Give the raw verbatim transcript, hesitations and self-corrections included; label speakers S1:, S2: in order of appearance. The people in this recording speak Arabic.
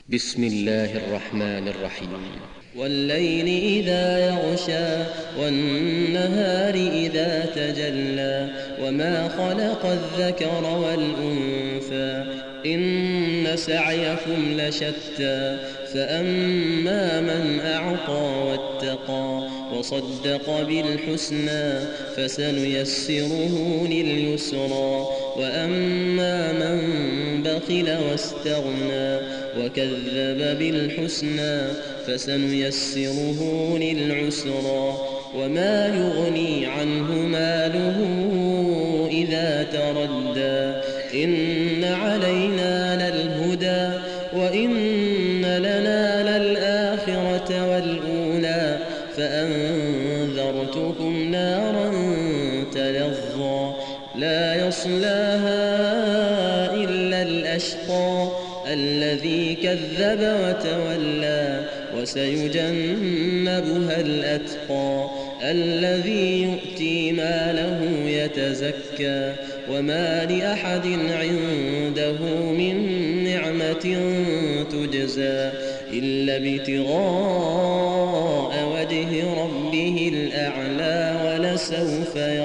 S1: بسم الله الرحمن الرحيم.
S2: والليل إذا يغشى والنهار إذا تجلى وما خلق الذكر والأنثى إن سعيكم لشتى فأما من أعطى واتقى وصدق بالحسنى فسنيسره لليسرى وأما من بخل واستغنى وكذب بالحسنى فسنيسره للعسرى وما يغني عنه ماله إذا تردى إن علينا للهدى وإن لنا للآخرة والأولى فأنذرتكم نارا تلظى لا يصلاها إلا الأشقى الذي كذب وتولى وسيجنبها الأتقى الذي يؤتي ماله يتزكى وما لأحد عنده من نعمة تجزى إلا ابتغاء وجه ربه الأعلى ولسوف